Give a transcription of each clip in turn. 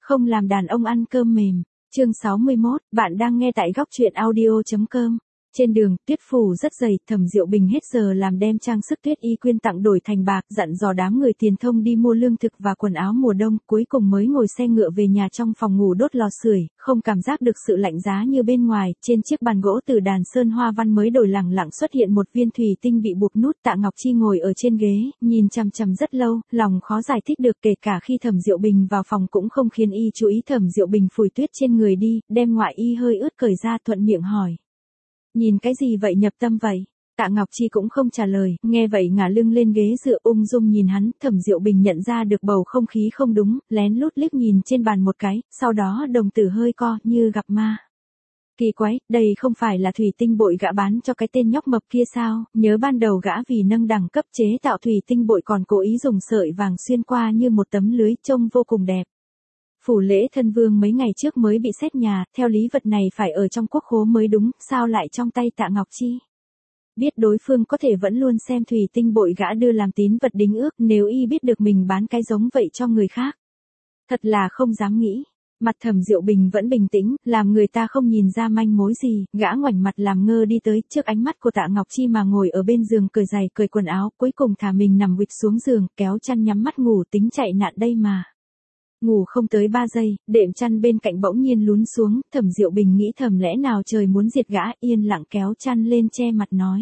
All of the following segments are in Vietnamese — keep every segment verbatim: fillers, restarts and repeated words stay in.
Không làm đàn ông ăn cơm mềm. Chương sáu mươi mốt, bạn đang nghe tại góc truyện audio.com. Trên đường, tuyết phủ rất dày, Thẩm Diệu Bình hết giờ làm đem trang sức tuyết y quyên tặng đổi thành bạc, dặn dò đám người tiền thông đi mua lương thực và quần áo mùa đông, cuối cùng mới ngồi xe ngựa về nhà trong phòng ngủ đốt lò sưởi, không cảm giác được sự lạnh giá như bên ngoài. Trên chiếc bàn gỗ từ đàn sơn hoa văn mới đổi lẳng lặng xuất hiện một viên thủy tinh bị buộc nút. Tạ Ngọc Chi ngồi ở trên ghế, nhìn chằm chằm rất lâu, lòng khó giải thích được, kể cả khi Thẩm Diệu Bình vào phòng cũng không khiến y chú ý. Thẩm Diệu Bình phủi tuyết trên người đi, đem ngoại y hơi ướt cởi ra, thuận miệng hỏi: nhìn cái gì vậy, nhập tâm vậy? Tạ Ngọc Chi cũng không trả lời, nghe vậy ngả lưng lên ghế dựa ung dung nhìn hắn. Thẩm Diệu Bình nhận ra được bầu không khí không đúng, lén lút liếc nhìn trên bàn một cái, sau đó đồng tử hơi co như gặp ma. Kỳ quái, đây không phải là thủy tinh bội gã bán cho cái tên nhóc mập kia sao? Nhớ ban đầu gã vì nâng đẳng cấp chế tạo thủy tinh bội còn cố ý dùng sợi vàng xuyên qua như một tấm lưới, trông vô cùng đẹp. Phủ lễ thân vương mấy ngày trước mới bị xét nhà, theo lý vật này phải ở trong quốc khố mới đúng, sao lại trong tay Tạ Ngọc Chi? Biết đối phương có thể vẫn luôn xem thủy tinh bội gã đưa làm tín vật đính ước, nếu y biết được mình bán cái giống vậy cho người khác, thật là không dám nghĩ. Mặt Thẩm Diệu Bình vẫn bình tĩnh, làm người ta không nhìn ra manh mối gì, gã ngoảnh mặt làm ngơ đi tới trước ánh mắt của Tạ Ngọc Chi mà ngồi ở bên giường, cởi giày cởi quần áo, cuối cùng thả mình nằm quỵt xuống giường, kéo chăn nhắm mắt ngủ, tính chạy nạn đây mà. Ngủ không tới ba giây, đệm chăn bên cạnh bỗng nhiên lún xuống. Thẩm Diệu Bình nghĩ thầm lẽ nào trời muốn diệt gã, yên lặng kéo chăn lên che mặt nói: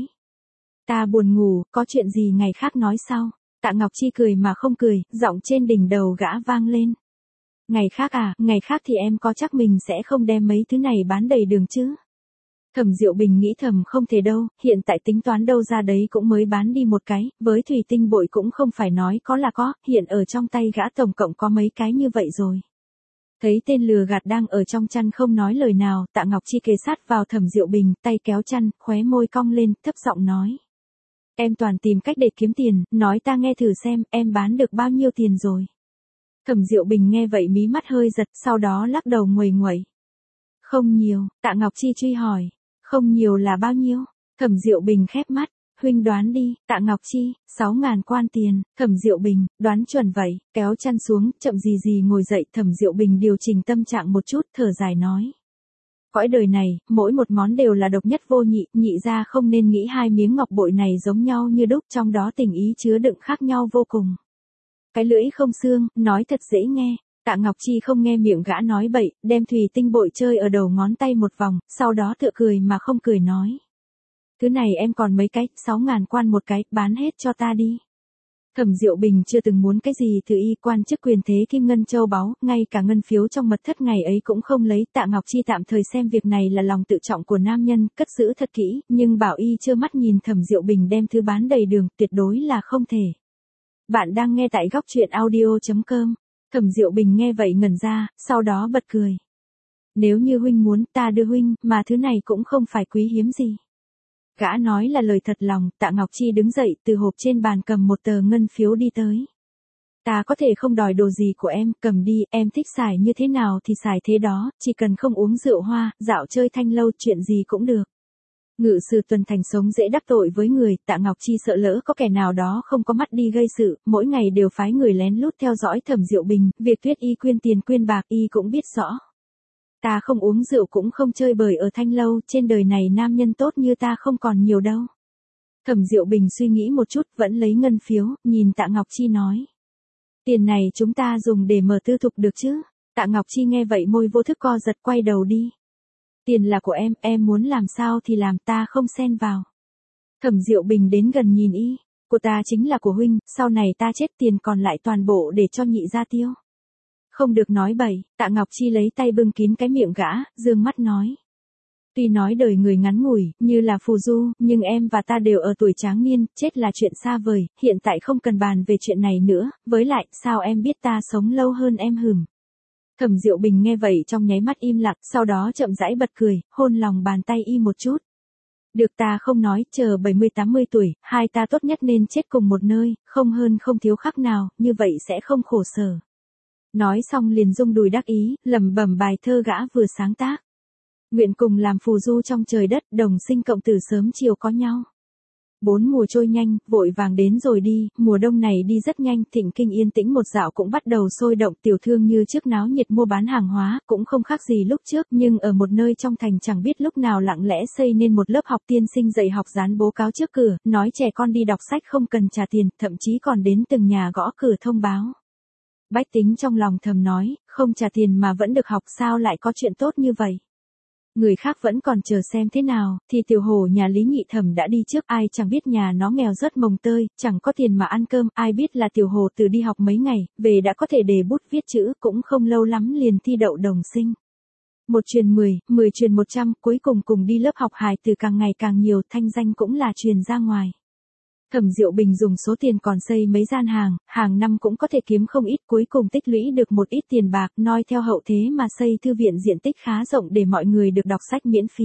ta buồn ngủ, có chuyện gì ngày khác nói sau. Tạ Ngọc Chi cười mà không cười, giọng trên đỉnh đầu gã vang lên: ngày khác à, ngày khác thì em có chắc mình sẽ không đem mấy thứ này bán đầy đường chứ? Thẩm Diệu Bình nghĩ thầm không thể đâu, hiện tại tính toán đâu ra đấy cũng mới bán đi một cái, với thủy tinh bội cũng không phải nói có là có, hiện ở trong tay gã tổng cộng có mấy cái như vậy rồi. Thấy tên lừa gạt đang ở trong chăn không nói lời nào, Tạ Ngọc Chi kề sát vào Thẩm Diệu Bình, tay kéo chăn, khóe môi cong lên, thấp giọng nói: em toàn tìm cách để kiếm tiền, nói ta nghe thử xem, em bán được bao nhiêu tiền rồi? Thẩm Diệu Bình nghe vậy mí mắt hơi giật, sau đó lắc đầu nguầy nguậy: không nhiều. Tạ Ngọc Chi truy hỏi: không nhiều là bao nhiêu? Thẩm Diệu Bình khép mắt: huynh đoán đi. Tạ Ngọc Chi: sáu ngàn quan tiền. Thẩm Diệu Bình: đoán chuẩn vậy. Kéo chăn xuống, chậm gì gì ngồi dậy. Thẩm Diệu Bình điều chỉnh tâm trạng một chút, thở dài nói: cõi đời này, mỗi một món đều là độc nhất vô nhị, nhị ra không nên nghĩ hai miếng ngọc bội này giống nhau như đúc, trong đó tình ý chứa đựng khác nhau vô cùng. Cái lưỡi không xương, nói thật dễ nghe. Tạ Ngọc Chi không nghe miệng gã nói bậy, đem thủy tinh bội chơi ở đầu ngón tay một vòng, sau đó tựa cười mà không cười nói: thứ này em còn mấy cái, sáu ngàn quan một cái, bán hết cho ta đi. Thẩm Diệu Bình chưa từng muốn cái gì từ y, quan chức quyền thế kim ngân châu báu, ngay cả ngân phiếu trong mật thất ngày ấy cũng không lấy. Tạ Ngọc Chi tạm thời xem việc này là lòng tự trọng của nam nhân, cất giữ thật kỹ, nhưng bảo y trơ mắt nhìn Thẩm Diệu Bình đem thứ bán đầy đường, tuyệt đối là không thể. Bạn đang nghe tại góc truyện audio.com. Thẩm Diệu Bình nghe vậy ngẩn ra, sau đó bật cười: nếu như huynh muốn, ta đưa huynh, mà thứ này cũng không phải quý hiếm gì. Gã nói là lời thật lòng. Tạ Ngọc Chi đứng dậy, từ hộp trên bàn cầm một tờ ngân phiếu đi tới. ta có thể không đòi đồ gì của em, cầm đi, em thích xài như thế nào thì xài thế đó, chỉ cần không uống rượu hoa, dạo chơi thanh lâu, chuyện gì cũng được. Ngự sử tuần thành sống dễ đắc tội với người, Tạ Ngọc Chi sợ lỡ có kẻ nào đó không có mắt đi gây sự, mỗi ngày đều phái người lén lút theo dõi Thẩm Diệu Bình, việc tuyết y quyên tiền quyên bạc y cũng biết rõ. Ta không uống rượu cũng không chơi bời ở thanh lâu, trên đời này nam nhân tốt như ta không còn nhiều đâu. Thẩm Diệu Bình suy nghĩ một chút, vẫn lấy ngân phiếu, nhìn Tạ Ngọc Chi nói: tiền này chúng ta dùng để mở tư thục được chứ? Tạ Ngọc Chi nghe vậy môi vô thức co giật, quay đầu đi. Tiền là của em, em muốn làm sao thì làm, ta không xen vào. Thẩm Diệu Bình đến gần nhìn y: của ta chính là của huynh, sau này ta chết tiền còn lại toàn bộ để cho nhị gia tiêu. Không được nói bậy. Tạ Ngọc Chi lấy tay bưng kín cái miệng gã, dương mắt nói: tuy nói đời người ngắn ngủi, như là phù du, nhưng em và ta đều ở tuổi tráng niên, chết là chuyện xa vời, hiện tại không cần bàn về chuyện này nữa, với lại, sao em biết ta sống lâu hơn em hửm. Thẩm Diệu Bình nghe vậy trong nháy mắt im lặng, sau đó chậm rãi bật cười, hôn lòng bàn tay y một chút. Được, ta không nói, chờ bảy mươi tám mươi tuổi, hai ta tốt nhất nên chết cùng một nơi, không hơn không thiếu khác nào, như vậy sẽ không khổ sở. Nói xong liền rung đùi đắc ý, lẩm bẩm bài thơ gã vừa sáng tác. Nguyện cùng làm phù du trong trời đất, đồng sinh cộng tử sớm chiều có nhau. Bốn mùa trôi nhanh, vội vàng đến rồi đi, mùa đông này đi rất nhanh, Thịnh Kinh yên tĩnh một dạo cũng bắt đầu sôi động, tiểu thương như trước náo nhiệt mua bán hàng hóa, cũng không khác gì lúc trước, nhưng ở một nơi trong thành chẳng biết lúc nào lặng lẽ xây nên một lớp học tiên sinh dạy học dán bố cáo trước cửa, nói trẻ con đi đọc sách không cần trả tiền, thậm chí còn đến từng nhà gõ cửa thông báo. Bách tính trong lòng thầm nói, không trả tiền mà vẫn được học sao lại có chuyện tốt như vậy. Người khác vẫn còn chờ xem thế nào, thì tiểu hồ nhà Lý Nhị Thẩm đã đi trước, ai chẳng biết nhà nó nghèo rất mồng tơi, chẳng có tiền mà ăn cơm, ai biết là tiểu hồ từ đi học mấy ngày, về đã có thể đề bút viết chữ, cũng không lâu lắm liền thi đậu đồng sinh. Một truyền mười, mười truyền một trăm, cuối cùng cùng đi lớp học hài từ càng ngày càng nhiều, thanh danh cũng là truyền ra ngoài. Thẩm Diệu Bình dùng số tiền còn xây mấy gian hàng, hàng năm cũng có thể kiếm không ít, cuối cùng tích lũy được một ít tiền bạc, noi theo hậu thế mà xây thư viện diện tích khá rộng để mọi người được đọc sách miễn phí.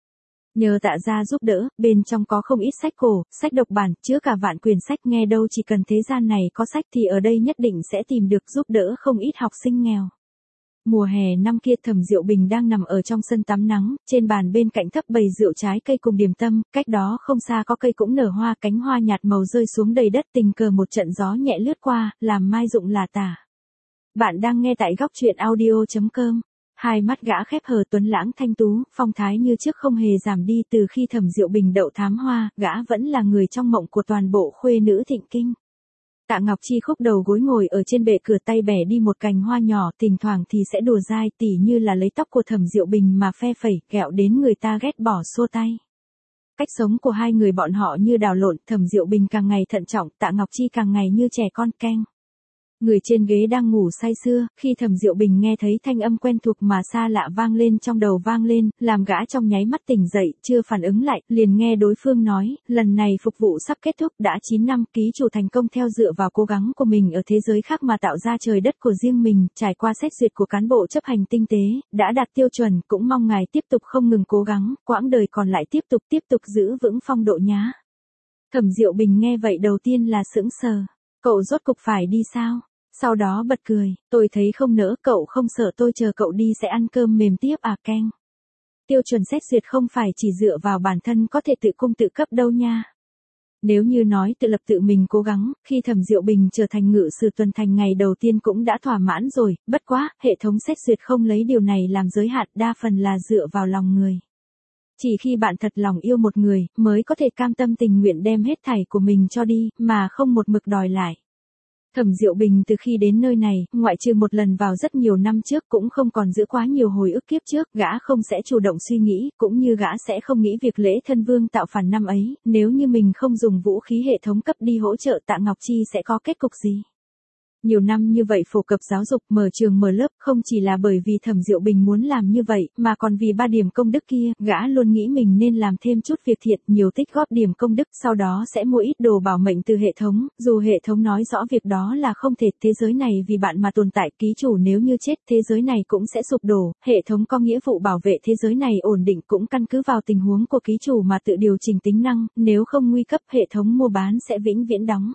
Nhờ Tạ gia giúp đỡ, bên trong có không ít sách cổ, sách độc bản, chứa cả vạn quyển sách, nghe đâu chỉ cần thế gian này có sách thì ở đây nhất định sẽ tìm được giúp đỡ không ít học sinh nghèo. Mùa hè năm kia Thẩm Diệu Bình đang nằm ở trong sân tắm nắng, trên bàn bên cạnh thấp bày rượu trái cây cùng điểm tâm, cách đó không xa có cây cũng nở hoa, cánh hoa nhạt màu rơi xuống đầy đất, tình cờ một trận gió nhẹ lướt qua, làm mai rụng là tả. Bạn đang nghe tại góc truyện audio chấm com. Hai mắt gã khép hờ tuấn lãng thanh tú, phong thái như trước không hề giảm đi từ khi Thẩm Diệu Bình đậu thám hoa, gã vẫn là người trong mộng của toàn bộ khuê nữ Thịnh Kinh. Tạ Ngọc Chi khúc đầu gối ngồi ở trên bệ cửa, tay bẻ đi một cành hoa nhỏ, thỉnh thoảng thì sẽ đùa dai, tỉ như là lấy tóc của Thẩm Diệu Bình mà phe phẩy, kẹo đến người ta ghét bỏ xua tay. Cách sống của hai người bọn họ như đào lộn, Thẩm Diệu Bình càng ngày thận trọng, Tạ Ngọc Chi càng ngày như trẻ con keng. Người trên ghế đang ngủ say sưa, khi Thẩm Diệu Bình nghe thấy thanh âm quen thuộc mà xa lạ vang lên trong đầu vang lên, làm gã trong nháy mắt tỉnh dậy, chưa phản ứng lại, liền nghe đối phương nói, lần này phục vụ sắp kết thúc, đã chín năm, ký chủ thành công theo dựa vào cố gắng của mình ở thế giới khác mà tạo ra trời đất của riêng mình, trải qua xét duyệt của cán bộ chấp hành tinh tế, đã đạt tiêu chuẩn, cũng mong ngài tiếp tục không ngừng cố gắng, quãng đời còn lại tiếp tục tiếp tục giữ vững phong độ nhá. Thẩm Diệu Bình nghe vậy đầu tiên là sững sờ, cậu rốt cục phải đi sao? Sau đó bật cười, tôi thấy không nỡ, cậu không sợ tôi chờ cậu đi sẽ ăn cơm mềm tiếp à keng. Tiêu chuẩn xét duyệt không phải chỉ dựa vào bản thân có thể tự cung tự cấp đâu nha. Nếu như nói tự lập tự mình cố gắng, khi Thẩm Diệu Bình trở thành ngự sử tuần thành ngày đầu tiên cũng đã thỏa mãn rồi, bất quá, hệ thống xét duyệt không lấy điều này làm giới hạn, đa phần là dựa vào lòng người. Chỉ khi bạn thật lòng yêu một người, mới có thể cam tâm tình nguyện đem hết thảy của mình cho đi, mà không một mực đòi lại. Thẩm Diệu Bình từ khi đến nơi này, ngoại trừ một lần vào rất nhiều năm trước cũng không còn giữ quá nhiều hồi ức kiếp trước, gã không sẽ chủ động suy nghĩ, cũng như gã sẽ không nghĩ việc lễ thân vương tạo phản năm ấy, nếu như mình không dùng vũ khí hệ thống cấp đi hỗ trợ Tạ Ngọc Chi sẽ có kết cục gì. Nhiều năm như vậy phổ cập giáo dục, mở trường mở lớp, không chỉ là bởi vì Thẩm Diệu Bình muốn làm như vậy, mà còn vì ba điểm công đức kia, gã luôn nghĩ mình nên làm thêm chút việc thiện, nhiều tích góp điểm công đức, sau đó sẽ mua ít đồ bảo mệnh từ hệ thống, dù hệ thống nói rõ việc đó là không thể, thế giới này vì bạn mà tồn tại, ký chủ nếu như chết, thế giới này cũng sẽ sụp đổ, hệ thống có nghĩa vụ bảo vệ thế giới này ổn định cũng căn cứ vào tình huống của ký chủ mà tự điều chỉnh tính năng, nếu không nguy cấp hệ thống mua bán sẽ vĩnh viễn đóng.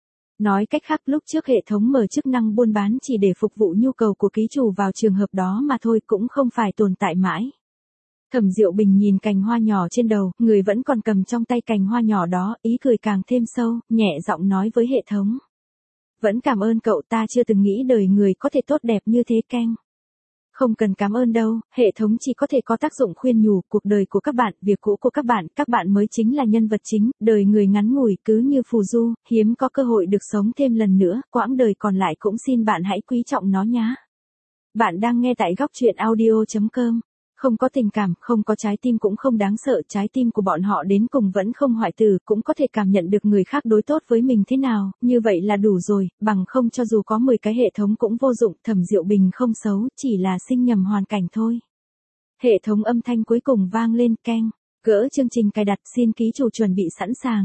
Nói cách khác lúc trước hệ thống mở chức năng buôn bán chỉ để phục vụ nhu cầu của ký chủ vào trường hợp đó mà thôi, cũng không phải tồn tại mãi. Thẩm Diệu Bình nhìn cành hoa nhỏ trên đầu, người vẫn còn cầm trong tay cành hoa nhỏ đó, ý cười càng thêm sâu, nhẹ giọng nói với hệ thống. Vẫn cảm ơn cậu, ta chưa từng nghĩ đời người có thể tốt đẹp như thế keng. Không cần cảm ơn đâu, hệ thống chỉ có thể có tác dụng khuyên nhủ, cuộc đời của các bạn, việc cũ của các bạn, các bạn mới chính là nhân vật chính, đời người ngắn ngủi cứ như phù du, hiếm có cơ hội được sống thêm lần nữa, quãng đời còn lại cũng xin bạn hãy quý trọng nó nhá. Bạn đang nghe tại góc truyện audio chấm com. Không có tình cảm, không có trái tim cũng không đáng sợ, trái tim của bọn họ đến cùng vẫn không hoại tử, cũng có thể cảm nhận được người khác đối tốt với mình thế nào, như vậy là đủ rồi, bằng không cho dù có mười cái hệ thống cũng vô dụng, Thẩm Diệu Bình không xấu, chỉ là sinh nhầm hoàn cảnh thôi. Hệ thống âm thanh cuối cùng vang lên keng, gỡ chương trình cài đặt, xin ký chủ chuẩn bị sẵn sàng.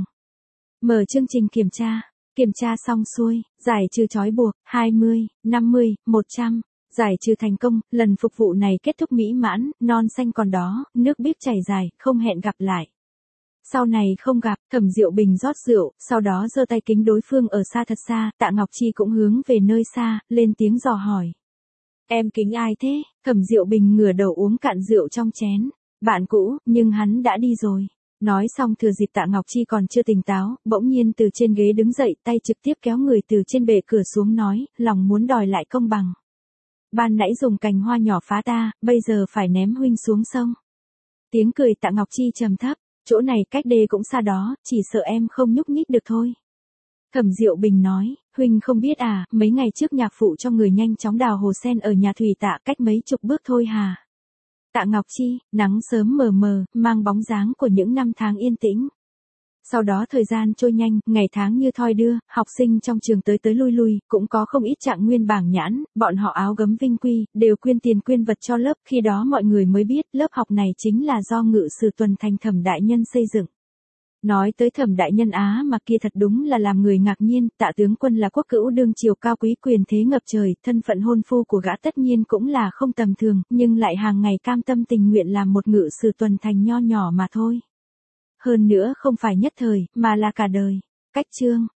Mở chương trình kiểm tra, kiểm tra xong xuôi, giải trừ trói buộc, hai mươi, năm mươi, một trăm. Giải trừ thành công, lần phục vụ này kết thúc mỹ mãn, non xanh còn đó, nước bíp chảy dài, không hẹn gặp lại. Sau này không gặp, Thẩm Diệu Bình rót rượu, sau đó giơ tay kính đối phương ở xa thật xa, Tạ Ngọc Chi cũng hướng về nơi xa, lên tiếng dò hỏi. Em kính ai thế? Thẩm Diệu Bình ngửa đầu uống cạn rượu trong chén. Bạn cũ, nhưng hắn đã đi rồi. Nói xong thừa dịp Tạ Ngọc Chi còn chưa tỉnh táo, bỗng nhiên từ trên ghế đứng dậy, tay trực tiếp kéo người từ trên bệ cửa xuống nói, lòng muốn đòi lại công bằng. Ban nãy dùng cành hoa nhỏ phá ta, bây giờ phải ném huynh xuống sông. Tiếng cười Tạ Ngọc Chi trầm thấp, chỗ này cách đê cũng xa đó, chỉ sợ em không nhúc nhích được thôi. Thẩm Diệu Bình nói, huynh không biết à, mấy ngày trước nhạc phụ cho người nhanh chóng đào hồ sen ở nhà Thủy Tạ cách mấy chục bước thôi hà. Tạ Ngọc Chi, nắng sớm mờ mờ, mang bóng dáng của những năm tháng yên tĩnh. Sau đó thời gian trôi nhanh, ngày tháng như thoi đưa, học sinh trong trường tới tới lui lui, cũng có không ít trạng nguyên bảng nhãn, bọn họ áo gấm vinh quy, đều quyên tiền quyên vật cho lớp, khi đó mọi người mới biết lớp học này chính là do ngự sử tuần thành Thẩm đại nhân xây dựng. Nói tới Thẩm đại nhân Á mà kia thật đúng là làm người ngạc nhiên, Tạ tướng quân là quốc cữu đương triều cao quý quyền thế ngập trời, thân phận hôn phu của gã tất nhiên cũng là không tầm thường, nhưng lại hàng ngày cam tâm tình nguyện làm một ngự sử tuần thành nho nhỏ mà thôi. Hơn nữa không phải nhất thời, mà là cả đời. Cách chương